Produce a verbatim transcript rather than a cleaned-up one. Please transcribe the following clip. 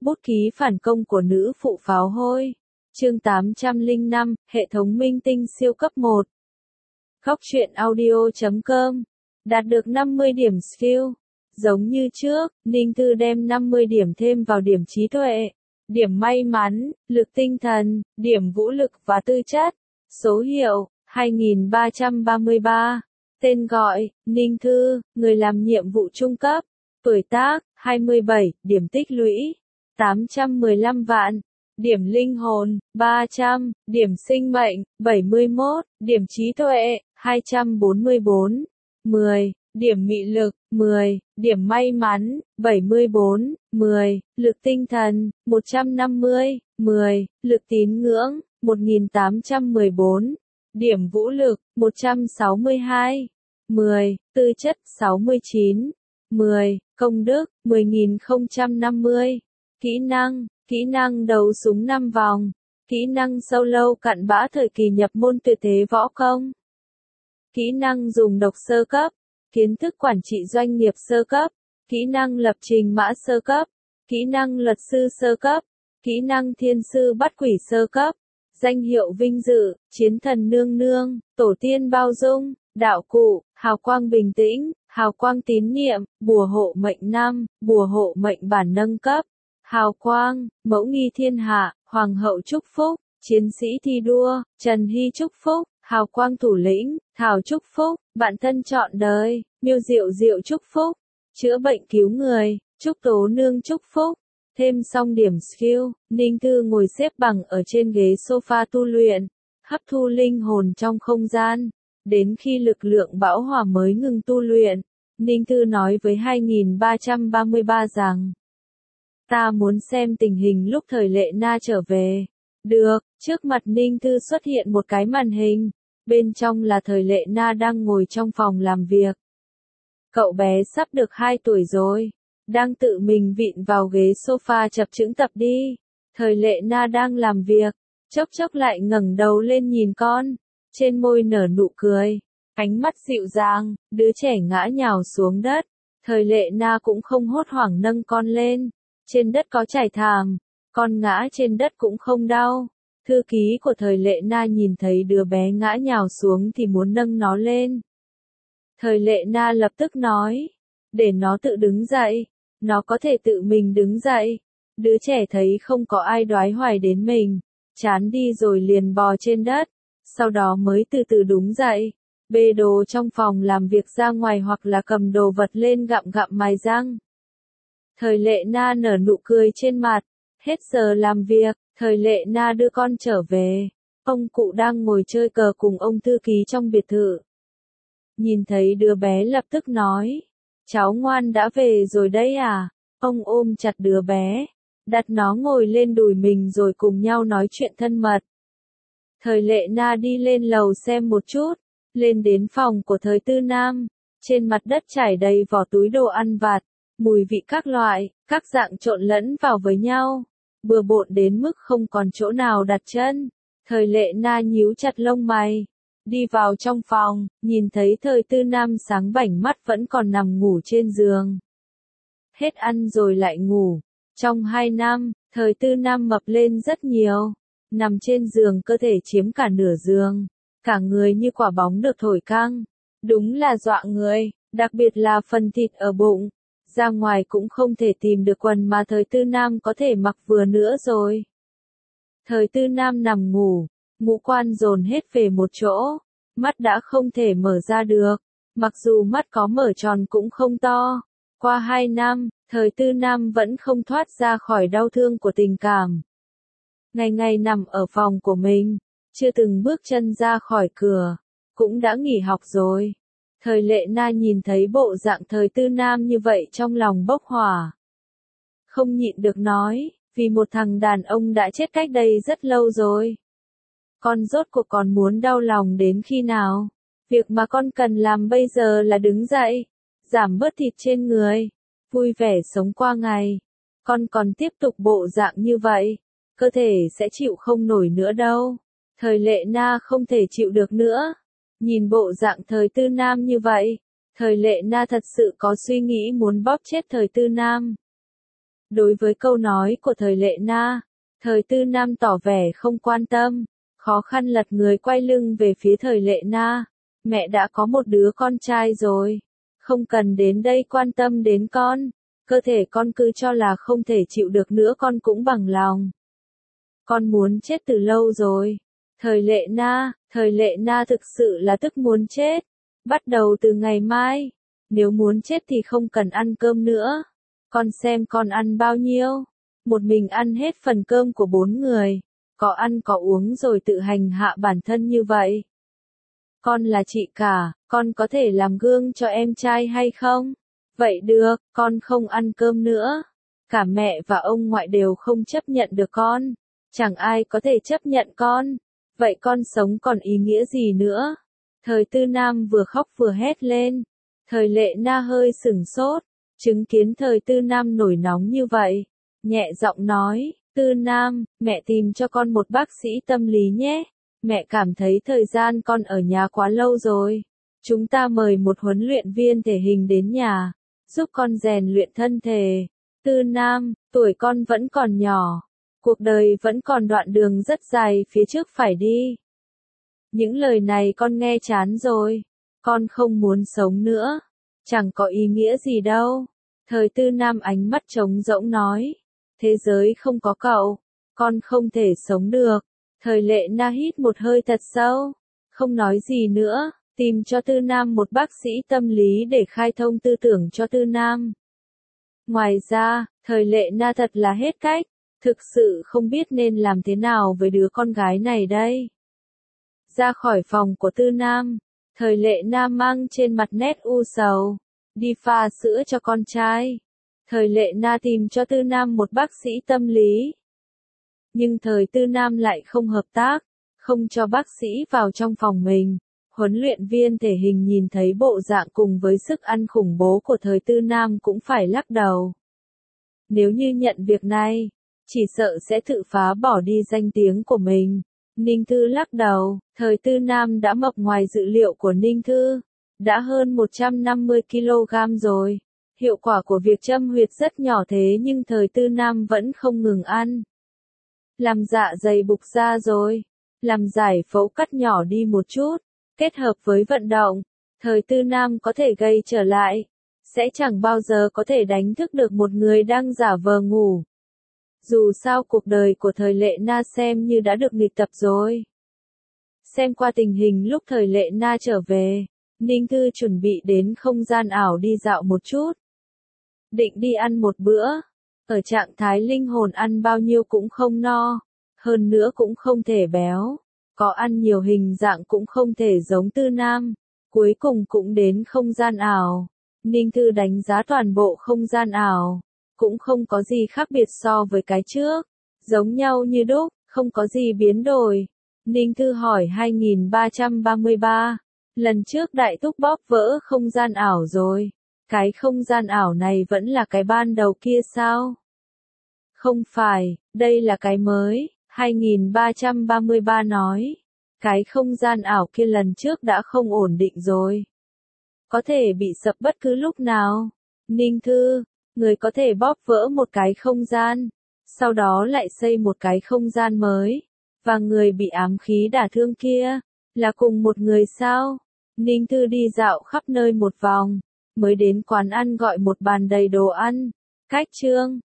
Bút ký phản công của nữ phụ pháo hôi. Chương tám trăm lẻ năm, hệ thống minh tinh siêu cấp một. Góc truyện audio chấm com. Đạt được năm mươi điểm skill. Giống như trước, Ninh Thư đem năm mươi điểm thêm vào điểm trí tuệ, điểm may mắn, lực tinh thần, điểm vũ lực và tư chất. Số hiệu, hai nghìn ba trăm ba mươi ba. Tên gọi, Ninh Thư, người làm nhiệm vụ trung cấp. Tuổi tác, hai mươi bảy, điểm tích lũy, tám trăm mười lăm vạn. Điểm linh hồn, ba trăm, điểm sinh mệnh, bảy mươi mốt, điểm trí tuệ, hai trăm bốn mươi bốn, mười, điểm mị lực, mười, điểm may mắn, bảy mươi bốn, mười, lực tinh thần, một trăm năm mươi, mười, lực tín ngưỡng, một nghìn tám trăm mười bốn, điểm vũ lực, một trăm sáu mươi hai, mười, tư chất, sáu mươi chín, mười, công đức, mười nghìn không trăm năm mươi, kỹ năng, kỹ năng đấu súng năm vòng, kỹ năng solo cặn bã thời kỳ nhập môn tuyệt thế võ công, kỹ năng dùng độc sơ cấp, kiến thức quản trị doanh nghiệp sơ cấp, kỹ năng lập trình mã sơ cấp, kỹ năng luật sư sơ cấp, kỹ năng thiên sư bắt quỷ sơ cấp, danh hiệu vinh dự, chiến thần nương nương, tổ tiên bao dung, đạo cụ, hào quang bình tĩnh, hào quang tín niệm, bùa hộ mệnh năm, bùa hộ mệnh bản nâng cấp, hào quang, mẫu nghi thiên hạ, hoàng hậu chúc phúc, chiến sĩ thi đua, Trần Hy chúc phúc, hào quang thủ lĩnh, Thảo chúc phúc, bạn thân trọn đời, Miêu Diệu Diệu chúc phúc, chữa bệnh cứu người, Trúc Tố Nương chúc phúc. Thêm xong điểm skill, Ninh Thư ngồi xếp bằng ở trên ghế sofa tu luyện, hấp thu linh hồn trong không gian. Đến khi lực lượng bão hòa mới ngừng tu luyện, Ninh Thư nói với hai nghìn ba trăm ba mươi ba rằng: Ta muốn xem tình hình lúc thời Lệ Na trở về. Được, trước mặt Ninh Thư xuất hiện một cái màn hình, bên trong là thời Lệ Na đang ngồi trong phòng làm việc. Cậu bé sắp được hai tuổi rồi, đang tự mình vịn vào ghế sofa chập chững tập đi. Thời Lệ Na đang làm việc, chốc chốc lại ngẩng đầu lên nhìn con, trên môi nở nụ cười, ánh mắt dịu dàng, đứa trẻ ngã nhào xuống đất. Thời Lệ Na cũng không hốt hoảng nâng con lên, trên đất có trải thảm, con ngã trên đất cũng không đau. Thư ký của thời Lệ Na nhìn thấy đứa bé ngã nhào xuống thì muốn nâng nó lên. Thời Lệ Na lập tức nói, để nó tự đứng dậy, nó có thể tự mình đứng dậy. Đứa trẻ thấy không có ai đoái hoài đến mình, chán đi rồi liền bò trên đất, sau đó mới từ từ đứng dậy, bê đồ trong phòng làm việc ra ngoài hoặc là cầm đồ vật lên gặm gặm mài răng. Thời Lệ Na nở nụ cười trên mặt, hết giờ làm việc, thời Lệ Na đưa con trở về. Ông cụ đang ngồi chơi cờ cùng ông thư ký trong biệt thự. Nhìn thấy đứa bé lập tức nói, cháu ngoan đã về rồi đấy à? Ông ôm chặt đứa bé, đặt nó ngồi lên đùi mình rồi cùng nhau nói chuyện thân mật. Thời Lệ Na đi lên lầu xem một chút, lên đến phòng của thời Tư Nam, trên mặt đất trải đầy vỏ túi đồ ăn vặt, mùi vị các loại, các dạng trộn lẫn vào với nhau, bừa bộn đến mức không còn chỗ nào đặt chân. Thời Lệ Na nhíu chặt lông mày, đi vào trong phòng, nhìn thấy thời Tư Nam sáng bảnh mắt vẫn còn nằm ngủ trên giường. Hết ăn rồi lại ngủ. Trong hai năm, thời Tư Nam mập lên rất nhiều, nằm trên giường cơ thể chiếm cả nửa giường, cả người như quả bóng được thổi căng, đúng là dọa người, đặc biệt là phần thịt ở bụng. Ra ngoài cũng không thể tìm được quần mà thời Tư Nam có thể mặc vừa nữa rồi. Thời Tư Nam nằm ngủ, ngũ quan dồn hết về một chỗ, mắt đã không thể mở ra được, mặc dù mắt có mở tròn cũng không to. Qua hai năm, thời Tư Nam vẫn không thoát ra khỏi đau thương của tình cảm. Ngày ngày nằm ở phòng của mình, chưa từng bước chân ra khỏi cửa, cũng đã nghỉ học rồi. Thời Lệ Na nhìn thấy bộ dạng thời Tư Nam như vậy trong lòng bốc hỏa. Không nhịn được nói, vì một thằng đàn ông đã chết cách đây rất lâu rồi. Con rốt cuộc còn muốn đau lòng đến khi nào? Việc mà con cần làm bây giờ là đứng dậy, giảm bớt thịt trên người, vui vẻ sống qua ngày. Con còn tiếp tục bộ dạng như vậy, cơ thể sẽ chịu không nổi nữa đâu. Thời Lệ Na không thể chịu được nữa. Nhìn bộ dạng thời Tư Nam như vậy, thời Lệ Na thật sự có suy nghĩ muốn bóp chết thời Tư Nam. Đối với câu nói của thời Lệ Na, thời Tư Nam tỏ vẻ không quan tâm, khó khăn lật người quay lưng về phía thời Lệ Na. Mẹ đã có một đứa con trai rồi, không cần đến đây quan tâm đến con, cơ thể con cứ cho là không thể chịu được nữa con cũng bằng lòng. Con muốn chết từ lâu rồi. Thời Lệ Na, thời Lệ Na thực sự là tức muốn chết. Bắt đầu từ ngày mai, nếu muốn chết thì không cần ăn cơm nữa. Con xem con ăn bao nhiêu, một mình ăn hết phần cơm của bốn người, có ăn có uống rồi tự hành hạ bản thân như vậy. Con là chị cả, con có thể làm gương cho em trai hay không? Vậy được, con không ăn cơm nữa. Cả mẹ và ông ngoại đều không chấp nhận được con. Chẳng ai có thể chấp nhận con. Vậy con sống còn ý nghĩa gì nữa? Thời Tư Nam vừa khóc vừa hét lên. Thời Lệ Na hơi sửng sốt, chứng kiến thời Tư Nam nổi nóng như vậy. Nhẹ giọng nói, Tư Nam, mẹ tìm cho con một bác sĩ tâm lý nhé. Mẹ cảm thấy thời gian con ở nhà quá lâu rồi. Chúng ta mời một huấn luyện viên thể hình đến nhà, giúp con rèn luyện thân thể. Tư Nam, tuổi con vẫn còn nhỏ. Cuộc đời vẫn còn đoạn đường rất dài phía trước phải đi. Những lời này con nghe chán rồi. Con không muốn sống nữa. Chẳng có ý nghĩa gì đâu. Thời Tư Nam ánh mắt trống rỗng nói. Thế giới không có cậu, con không thể sống được. Thời Lệ Na hít một hơi thật sâu. Không nói gì nữa. Tìm cho Tư Nam một bác sĩ tâm lý để khai thông tư tưởng cho Tư Nam. Ngoài ra, thời Lệ Na thật là hết cách. Thực sự không biết nên làm thế nào với đứa con gái này đây. Ra khỏi phòng của Tư Nam, thời Lệ Na mang trên mặt nét u sầu, đi pha sữa cho con trai. Thời Lệ Na tìm cho Tư Nam một bác sĩ tâm lý. Nhưng thời Tư Nam lại không hợp tác, không cho bác sĩ vào trong phòng mình. Huấn luyện viên thể hình nhìn thấy bộ dạng cùng với sức ăn khủng bố của thời Tư Nam cũng phải lắc đầu. Nếu như nhận việc này, chỉ sợ sẽ tự phá bỏ đi danh tiếng của mình. Ninh Thư lắc đầu, thời Tư Nam đã mập ngoài dự liệu của Ninh Thư, đã hơn một trăm năm mươi ki lô gam rồi. Hiệu quả của việc châm huyệt rất nhỏ thế nhưng thời Tư Nam vẫn không ngừng ăn. Làm dạ dày bục ra rồi, làm giải phẫu cắt nhỏ đi một chút, kết hợp với vận động, thời Tư Nam có thể gây trở lại, sẽ chẳng bao giờ có thể đánh thức được một người đang giả vờ ngủ. Dù sao cuộc đời của thời Lệ Na xem như đã được nghịch tập rồi. Xem qua tình hình lúc thời Lệ Na trở về, Ninh Thư chuẩn bị đến không gian ảo đi dạo một chút. Định đi ăn một bữa, ở trạng thái linh hồn ăn bao nhiêu cũng không no, hơn nữa cũng không thể béo, có ăn nhiều hình dạng cũng không thể giống Tư Nam, cuối cùng cũng đến không gian ảo. Ninh Thư đánh giá toàn bộ không gian ảo, cũng không có gì khác biệt so với cái trước, giống nhau như đúc, không có gì biến đổi. Ninh Thư hỏi hai nghìn ba trăm ba mươi ba, lần trước Đại Túc bóp vỡ không gian ảo rồi, cái không gian ảo này vẫn là cái ban đầu kia sao? Không phải, đây là cái mới, hai nghìn ba trăm ba mươi ba nói, cái không gian ảo kia lần trước đã không ổn định rồi. Có thể bị sập bất cứ lúc nào. Ninh Thư, người có thể bóp vỡ một cái không gian, sau đó lại xây một cái không gian mới, và người bị ám khí đả thương kia, là cùng một người sao? Ninh Thư đi dạo khắp nơi một vòng, mới đến quán ăn gọi một bàn đầy đồ ăn. Cách chương